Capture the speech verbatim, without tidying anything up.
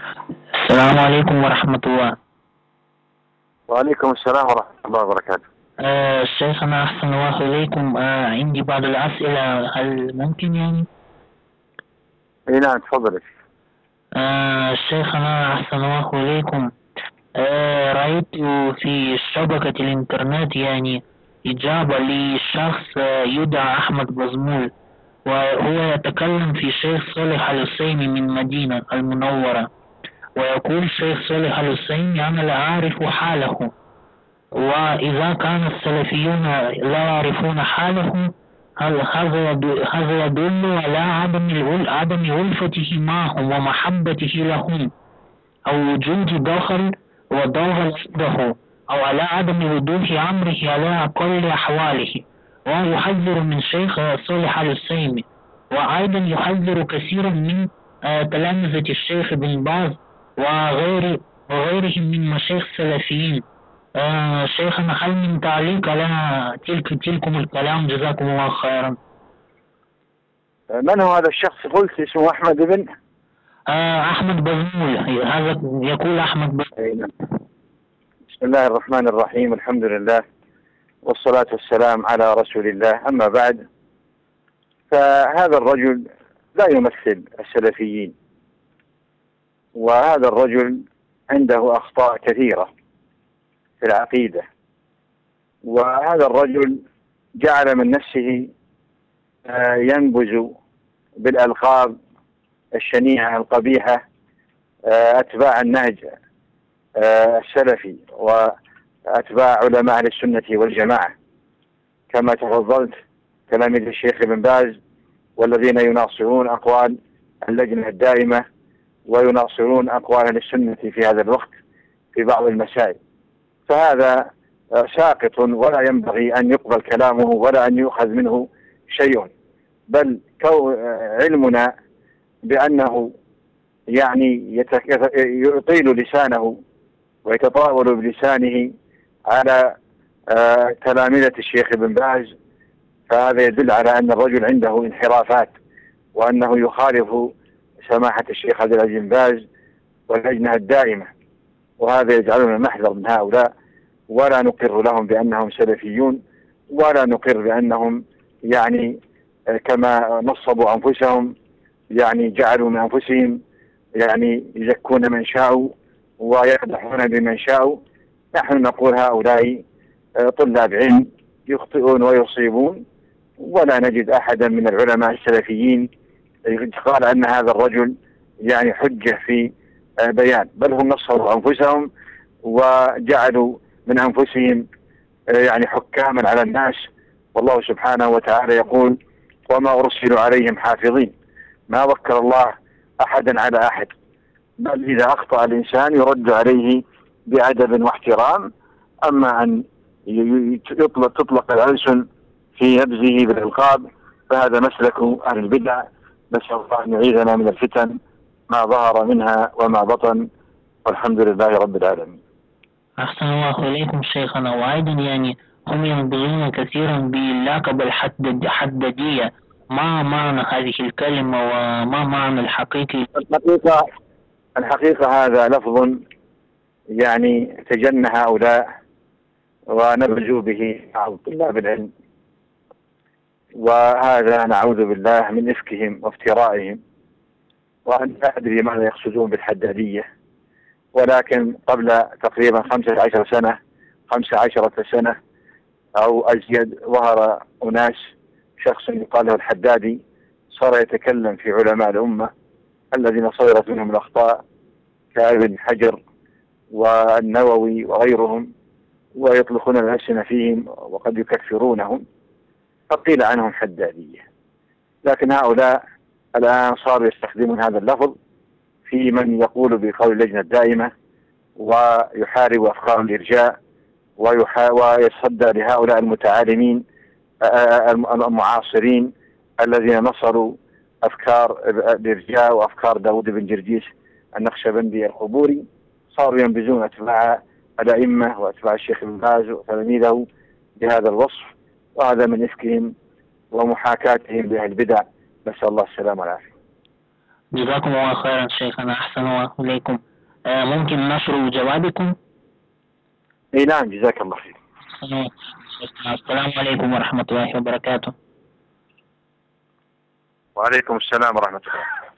السلام عليكم ورحمة الله. وعليكم السلام ورحمة الله وبركاته. آه شيخنا أحسن الله إليكم. آه عندي بعض الأسئلة، هل ممكن يعني؟ اي نعم، تفضل. آه شيخنا أحسن الله إليكم. آه رأيت في شبكة الإنترنت يعني إجابة لشخص آه يدعى أحمد بزمول، وهو يتكلم في شيخ صالح الحسيني من مدينة المنورة، ويقول الشيخ صالح الحسيني: أنا لا أعرف حاله، وإذا كان السلفيون لا يعرفون حاله، هل هذا يدل هذا يدل على عدم الأل- عدم ألفته معهم ومحبته لهم، أو وجود دخل وضوغ عنده، أو على عدم وضوح أمره على أقل أحواله. ويحذر من شيخ صالح السيمي، وأيضا يحذر كثيرا من آه، تلامذة الشيخ بن باز وغير وغيرهم من مشايخ السلفيين. آه شيخنا، هل من تعليق على تلك تلكم الكلام؟ جزاكم الله خيرا. من هو هذا الشخص؟ قلت اسمه أحمد بن آه أحمد بزمول، هذا يقول أحمد بزمول. أي نعم. بسم الله الرحمن الرحيم، الحمد لله والصلاة والسلام على رسول الله، أما بعد، فهذا الرجل لا يمثل السلفيين، وهذا الرجل عنده أخطاء كثيرة في العقيدة، وهذا الرجل جعل من نفسه آه، ينبذ بالألقاب الشنيعة القبيحة آه، أتباع النهج آه، السلفي وأتباع علماء أهل السنة والجماعة، كما تفضلت تلاميذ الشيخ ابن باز، والذين يناصرون أقوال اللجنة الدائمة ويناصرون أقوال أهل السنة في هذا الوقت في بعض المسائل. فهذا آه، ساقط، ولا ينبغي أن يقبل كلامه ولا أن يؤخذ منه شيء، بل علمنا بأنه يعني يطيل لسانه ويتطاول بلسانه على آه تلامذة الشيخ ابن باز، فهذا يدل على أن الرجل عنده انحرافات، وأنه يخالف سماحة الشيخ عبد العزيز بن باز واللجنة الدائمة، وهذا يجعلنا نحذر من هؤلاء، ولا نقر لهم بأنهم سلفيون، ولا نقر بأنهم يعني آه كما نصبوا أنفسهم، يعني جعلوا من أنفسهم يعني يزكون من شاءوا ويقدحون بمن شاءوا. نحن نقول هؤلاء طلاب علم يخطئون ويصيبون، ولا نجد أحدا من العلماء السلفيين قال أن هذا الرجل يعني حجة في بيان، بل هم نصروا أنفسهم وجعلوا من أنفسهم يعني حكاما على الناس. والله سبحانه وتعالى يقول: وما أرسلوا عليهم حافظين. ما وكل الله أحدا على أحد، بل إذا أخطأ الإنسان يرد عليه بأدب واحترام. أما أن يطلق تطلق الألسن في نبذه بالألقاب فهذا مسلك أهل البدع، نسأل الله أن يعيذنا من الفتن ما ظهر منها وما بطن، والحمد لله رب العالمين. أحسن الله إليكم شيخنا. وأيضا يعني هم ينبغون كثيرا باللقب الحدادية. ما معنى هذه الكلمة وما معنى الحقيقي؟ الحقيقة الحقيقة هذا لفظ يعني تجنى هؤلاء ونبذوا به بعض طلاب العلم، وهذا نعوذ بالله من إفكهم وافترائهم، وأنا لا أدري ماذا يقصدون بالحدادية. ولكن قبل تقريبا خمسة عشر سنة خمسة عشرة سنة أو أزيد ظهر أناس، شخص يقال له الحدادي، صار يتكلم في علماء الأمة الذين صدرت منهم الأخطاء كابن حجر والنووي وغيرهم، ويطلقون الألسنة فيهم وقد يكفرونهم، فقيل عنهم حدادية. لكن هؤلاء الآن صاروا يستخدمون هذا اللفظ في من يقول بقول اللجنة الدائمة ويحارب أفكار الإرجاء ويصدى لهؤلاء المتعالمين المعاصرين الذين نصروا أفكار الإرجاء وأفكار داود بن جرجيس النقشبندي القبوري. صاروا ينبذون أتباع الأئمة وأتباع الشيخ ابن باز وتلاميذه بهذا الوصف، وهذا من إفكهم ومحاكاتهم لأهل البدع، نسأل الله السلامة والعافية. جزاكم الله خيرا شيخنا، أحسن الله إليكم. آه، ممكن نشر جوابكم؟ اي نعم، جزاك الله خير. السلام عليكم ورحمة الله وبركاته. وعليكم السلام ورحمة الله.